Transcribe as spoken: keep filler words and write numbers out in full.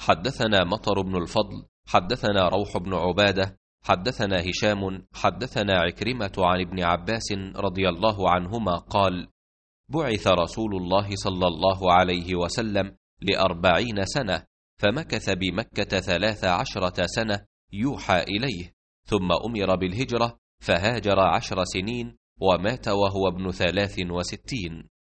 حدثنا مطر بن الفضل حدثنا روح بن عبادة حدثنا هشام حدثنا عكرمة عن ابن عباس رضي الله عنهما قال: بعث رسول الله صلى الله عليه وسلم لأربعين سنة، فمكث بمكة ثلاث عشرة سنة يوحى إليه، ثم أمر بالهجرة فهاجر عشر سنين ومات وهو ابن ثلاث وستين.